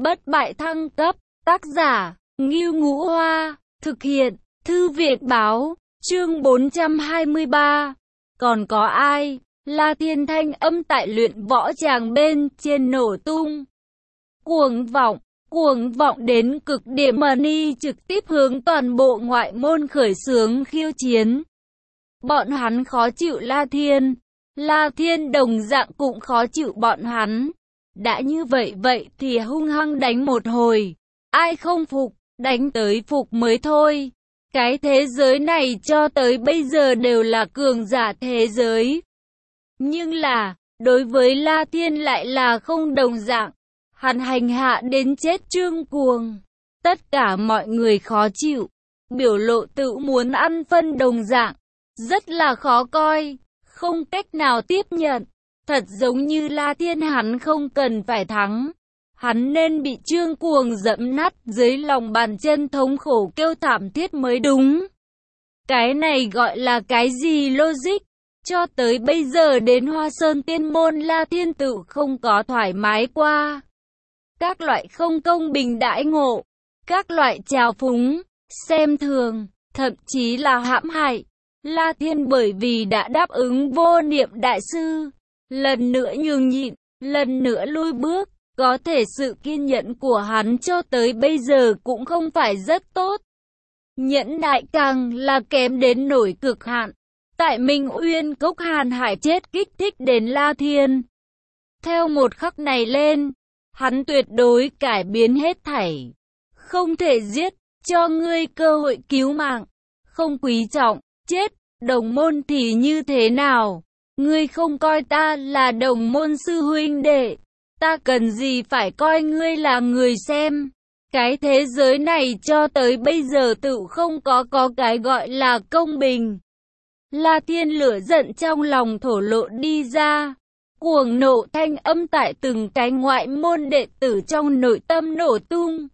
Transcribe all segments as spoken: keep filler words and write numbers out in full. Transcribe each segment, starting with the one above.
Bất bại thăng cấp, tác giả, Ngưu Ngũ Hoa, thực hiện, Thư viện báo, chương bốn trăm hai mươi ba. Còn có ai? La Thiên thanh âm tại luyện võ tràng bên trên nổ tung. Cuồng vọng, cuồng vọng đến cực điểm, Mani trực tiếp hướng toàn bộ ngoại môn khởi xướng khiêu chiến. Bọn hắn khó chịu La Thiên, La Thiên đồng dạng cũng khó chịu bọn hắn. Đã như vậy vậy thì hung hăng đánh một hồi, ai không phục, đánh tới phục mới thôi. Cái thế giới này cho tới bây giờ đều là cường giả thế giới. Nhưng là, đối với La Thiên lại là không đồng dạng. Hắn hành hạ đến chết Trương Cuồng. Tất cả mọi người khó chịu, biểu lộ tự muốn ăn phân đồng dạng. Rất là khó coi, không cách nào tiếp nhận. Thật giống như La Thiên hắn không cần phải thắng. Hắn nên bị Trương Cuồng dẫm nát dưới lòng bàn chân, thống khổ kêu thảm thiết mới đúng. Cái này gọi là cái gì logic? Cho tới bây giờ đến Hoa Sơn Tiên Môn, La Thiên tự không có thoải mái qua. Các loại không công bình đãi ngộ, các loại trào phúng, xem thường, thậm chí là hãm hại. La Thiên bởi vì đã đáp ứng Vô Niệm Đại Sư, lần nữa nhường nhịn, lần nữa lui bước. Có thể sự kiên nhẫn của hắn cho tới bây giờ cũng không phải rất tốt. Nhẫn nại càng là kém đến nổi cực hạn. Tại Minh Uyên Cốc Hàn Hải chết kích thích đến La Thiên. Theo một khắc này lên, hắn tuyệt đối cải biến hết thảy. Không thể giết, cho ngươi cơ hội cứu mạng. Không quý trọng, chết, đồng môn thì như thế nào? Ngươi không coi ta là đồng môn sư huynh đệ. Ta cần gì phải coi ngươi là người xem. Cái thế giới này cho tới bây giờ tự không có có cái gọi là công bình. La Thiên lửa giận trong lòng thổ lộ đi ra. Cuồng nộ thanh âm tại từng cái ngoại môn đệ tử trong nội tâm nổ tung.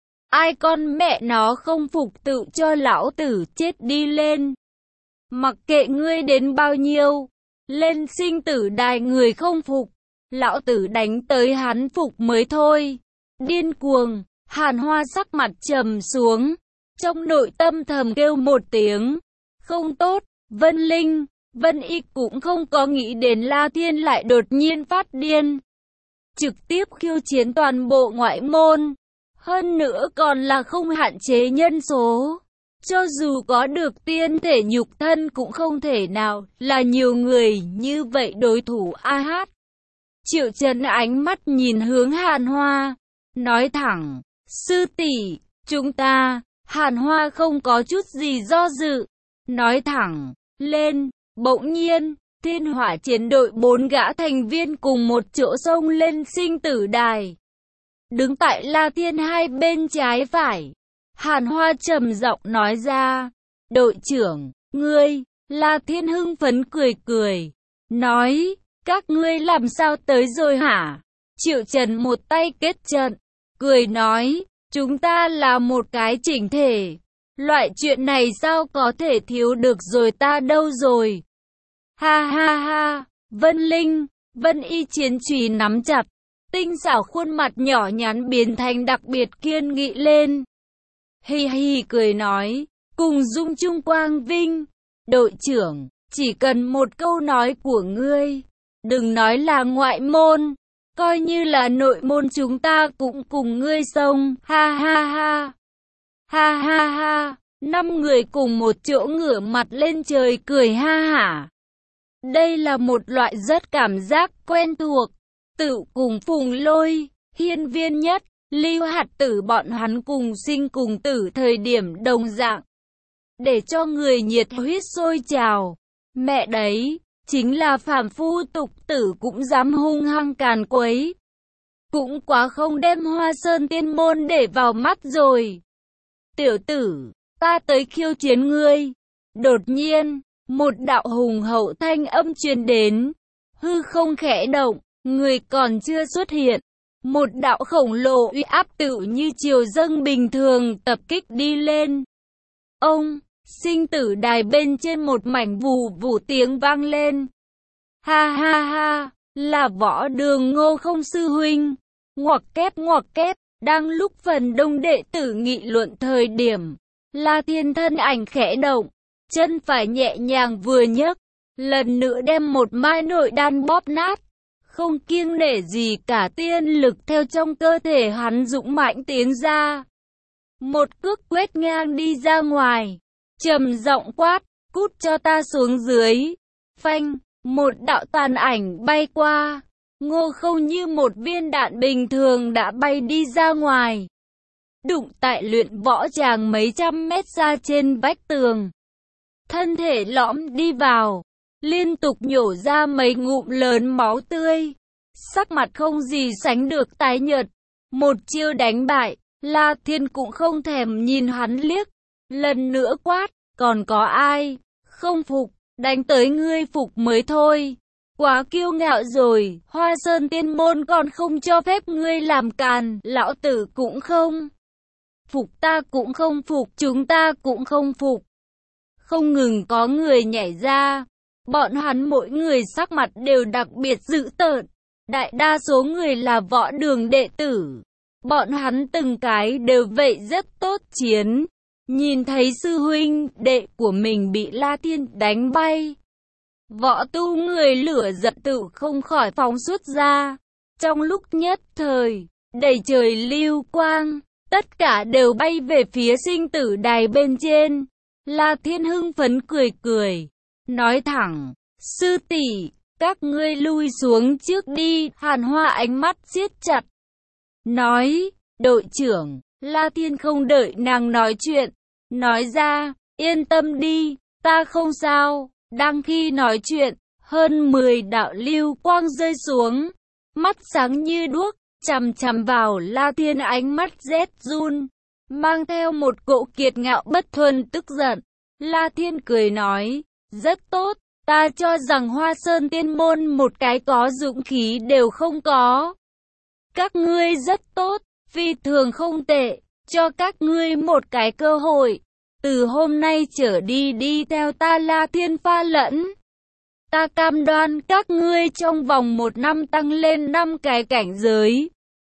Ai con mẹ nó không phục tự cho lão tử chết đi lên. Mặc kệ ngươi đến bao nhiêu, lên sinh tử đài người không phục. Lão tử đánh tới hắn phục mới thôi. Điên cuồng, Hàn Hoa sắc mặt trầm xuống. Trong nội tâm thầm kêu một tiếng. Không tốt, Vân Linh, Vân Y cũng không có nghĩ đến La Thiên lại đột nhiên phát điên. Trực tiếp khiêu chiến toàn bộ ngoại môn. Hơn nữa còn là không hạn chế nhân số. Cho dù có được tiên thể nhục thân cũng không thể nào là nhiều người như vậy đối thủ a hát. Triệu Trần ánh mắt nhìn hướng Hàn Hoa, nói thẳng, sư tỷ, chúng ta, Hàn Hoa không có chút gì do dự, nói thẳng, lên, bỗng nhiên, Thiên Hỏa chiến đội bốn gã thành viên cùng một chỗ xông lên sinh tử đài. Đứng tại La Thiên hai bên trái phải, Hàn Hoa trầm giọng nói ra, đội trưởng, ngươi, La Thiên hưng phấn cười cười, nói, các ngươi làm sao tới rồi hả? Triệu Trần một tay kết trận, cười nói, chúng ta là một cái chỉnh thể. Loại chuyện này sao có thể thiếu được rồi ta đâu rồi? Ha ha ha, Vân Linh, Vân Y chiến chùy nắm chặt, tinh xảo khuôn mặt nhỏ nhắn biến thành đặc biệt kiên nghị lên. Hi hi cười nói, cùng dung chung quang vinh, đội trưởng, chỉ cần một câu nói của ngươi. Đừng nói là ngoại môn, coi như là nội môn chúng ta cũng cùng ngươi xông, ha ha ha. Ha ha ha, năm người cùng một chỗ ngửa mặt lên trời cười ha hả. Đây là một loại rất cảm giác quen thuộc, tự cùng Phùng Lôi, Hiên Viên Nhất, Lưu Hạt Tử bọn hắn cùng sinh cùng tử thời điểm đồng dạng. Để cho người nhiệt huyết sôi trào, mẹ đấy. Chính là phàm phu tục tử cũng dám hung hăng càn quấy. Cũng quá không đem Hoa Sơn Tiên Môn để vào mắt rồi. Tiểu tử, ta tới khiêu chiến ngươi. Đột nhiên, một đạo hùng hậu thanh âm truyền đến. Hư không khẽ động, người còn chưa xuất hiện. Một đạo khổng lồ uy áp tự như triều dâng bình thường tập kích đi lên. Ông! Sinh tử đài bên trên một mảnh vù vù tiếng vang lên. Ha ha ha, là Võ Đường Ngô không sư huynh. Ngoặc kép ngoặc kép, Đang lúc phần đông đệ tử nghị luận thời điểm, La Thiên thân ảnh khẽ động, chân phải nhẹ nhàng vừa nhấc, lần nữa đem một mai nội đan bóp nát, không kiêng nể gì cả, tiên lực theo trong cơ thể hắn dũng mãnh tiến ra. Một cước quét ngang đi ra ngoài, trầm giọng quát, cút cho ta xuống dưới. Phanh, một đạo tàn ảnh bay qua, Ngô Không như một viên đạn bình thường đã bay đi ra ngoài, đụng tại luyện võ tràng mấy trăm mét ra trên vách tường. Thân thể lõm đi vào, liên tục nhổ ra mấy ngụm lớn máu tươi, sắc mặt không gì sánh được tái nhợt. Một chiêu đánh bại, La Thiên cũng không thèm nhìn hắn liếc, lần nữa quát, còn có ai không phục, đánh tới ngươi phục mới thôi. Quá kiêu ngạo rồi, Hoa Sơn Tiên Môn còn không cho phép ngươi làm càn, lão tử cũng không phục, ta cũng không phục, chúng ta cũng không phục. Không ngừng có người nhảy ra, bọn hắn mỗi người sắc mặt đều đặc biệt dữ tợn, đại đa số người là võ đường đệ tử. Bọn hắn từng cái đều vậy rất tốt chiến, nhìn thấy sư huynh đệ của mình bị La Thiên đánh bay. Võ tu người lửa giận tự không khỏi phóng xuất ra. Trong lúc nhất thời, đầy trời lưu quang, tất cả đều bay về phía sinh tử đài bên trên. La Thiên hưng phấn cười cười, nói thẳng, sư tỷ, các ngươi lui xuống trước đi. Hàn Hoa ánh mắt siết chặt, nói, đội trưởng. La Thiên không đợi nàng nói chuyện, nói ra, yên tâm đi, ta không sao. Đang khi nói chuyện, hơn mười đạo lưu quang rơi xuống, mắt sáng như đuốc, chằm chằm vào La Thiên, ánh mắt rét run, mang theo một cỗ kiệt ngạo bất thuần tức giận. La Thiên cười nói, rất tốt, ta cho rằng Hoa Sơn Tiên Môn một cái có dũng khí đều không có. Các ngươi rất tốt, phi thường không tệ, cho các ngươi một cái cơ hội. Từ hôm nay trở đi đi theo ta La Thiên pha lẫn. Ta cam đoan các ngươi trong vòng một năm tăng lên năm cái cảnh giới.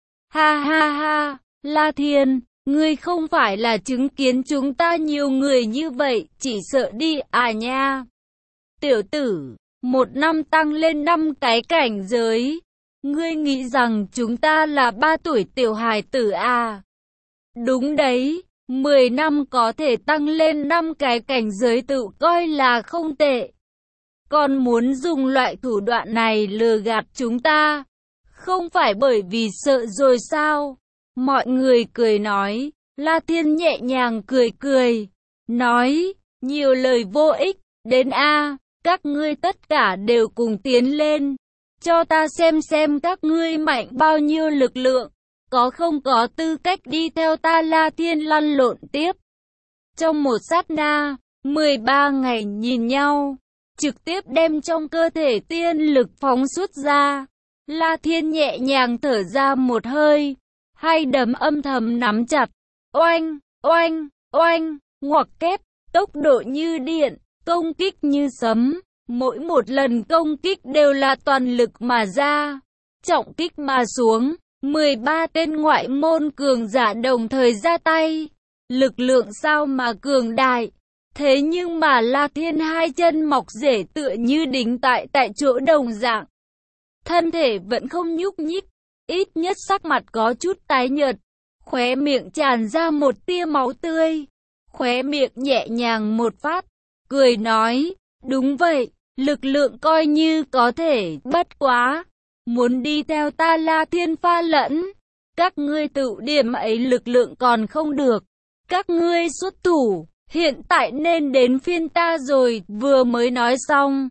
Ha ha ha, La Thiên, ngươi không phải là chứng kiến chúng ta nhiều người như vậy, chỉ sợ đi à nha. Tiểu tử, một năm tăng lên năm cái cảnh giới. Ngươi nghĩ rằng chúng ta là ba tuổi tiểu hài tử à? Đúng đấy. mười năm có thể tăng lên năm cái cảnh giới tự coi là không tệ. Còn muốn dùng loại thủ đoạn này lừa gạt chúng ta, không phải bởi vì sợ rồi sao? Mọi người cười nói, La Thiên nhẹ nhàng cười cười, nói, nhiều lời vô ích, đến a, các ngươi tất cả đều cùng tiến lên, cho ta xem xem các ngươi mạnh bao nhiêu lực lượng. Có không có tư cách đi theo ta? La Thiên lăn lộn tiếp. Trong một sát na, mười ba ngày nhìn nhau, trực tiếp đem trong cơ thể tiên lực phóng xuất ra. La Thiên nhẹ nhàng thở ra một hơi, hai đấm âm thầm nắm chặt. Oanh, oanh, oanh, ngoặc kép, tốc độ như điện, công kích như sấm. Mỗi một lần công kích đều là toàn lực mà ra, trọng kích mà xuống. mười ba tên ngoại môn cường giả đồng thời ra tay, lực lượng sao mà cường đại. Thế nhưng mà La Thiên hai chân mọc rễ tựa như đính tại tại chỗ đồng dạng, thân thể vẫn không nhúc nhích, ít nhất sắc mặt có chút tái nhợt, khóe miệng tràn ra một tia máu tươi, khóe miệng nhẹ nhàng một phát, cười nói, đúng vậy, lực lượng coi như có thể, bất quá muốn đi theo ta La Thiên pha lẫn, các ngươi tự điểm ấy lực lượng còn không được, các ngươi xuất thủ, hiện tại nên đến phiên ta rồi. Vừa mới nói xong,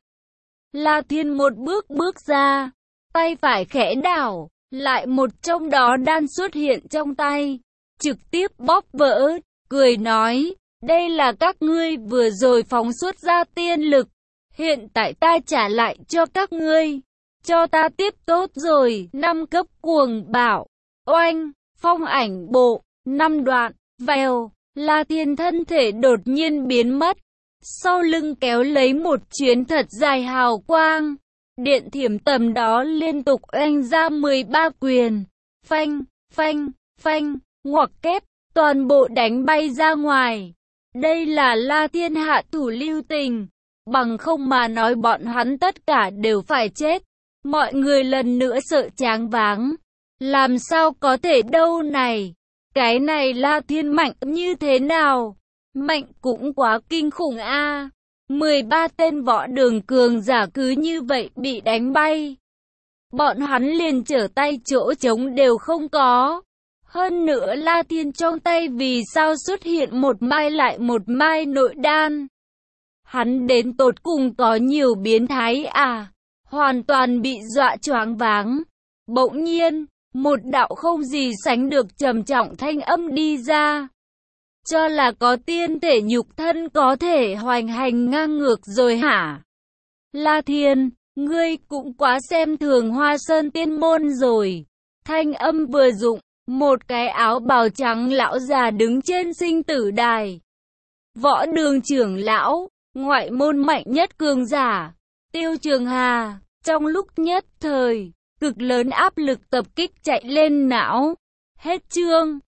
La Thiên một bước bước ra, tay phải khẽ đảo, lại một trong đó đan xuất hiện trong tay, trực tiếp bóp vỡ, cười nói, đây là các ngươi vừa rồi phóng xuất ra tiên lực, hiện tại ta trả lại cho các ngươi. Cho ta tiếp tốt rồi. Năm cấp cuồng bạo, oanh, phong ảnh bộ, năm đoạn, vèo. La Thiên thân thể đột nhiên biến mất, sau lưng kéo lấy một chuyến thật dài hào quang, điện thiểm tầm đó liên tục oanh ra mười ba quyền, phanh, phanh, phanh, ngoặc kép, toàn bộ đánh bay ra ngoài. Đây là La Thiên hạ thủ lưu tình, bằng không mà nói bọn hắn tất cả đều phải chết. Mọi người lần nữa sợ choáng váng. Làm sao có thể đâu này? Cái này La Thiên mạnh như thế nào? Mạnh cũng quá kinh khủng a. mười ba tên võ đường cường giả cứ như vậy bị đánh bay. Bọn hắn liền trở tay chỗ trống đều không có. Hơn nữa La Thiên trong tay vì sao xuất hiện một mai lại một mai nội đan? Hắn đến tột cùng có nhiều biến thái à? Hoàn toàn bị dọa choáng váng. Bỗng nhiên, một đạo không gì sánh được trầm trọng thanh âm đi ra. Cho là có tiên thể nhục thân có thể hoành hành ngang ngược rồi hả? La Thiên, ngươi cũng quá xem thường Hoa Sơn Tiên Môn rồi. Thanh âm vừa dụng, một cái áo bào trắng lão già đứng trên sinh tử đài. Võ đường trưởng lão, ngoại môn mạnh nhất cường giả, Tiêu Trường Hà, trong lúc nhất thời, cực lớn áp lực tập kích chạy lên não. Hết chương.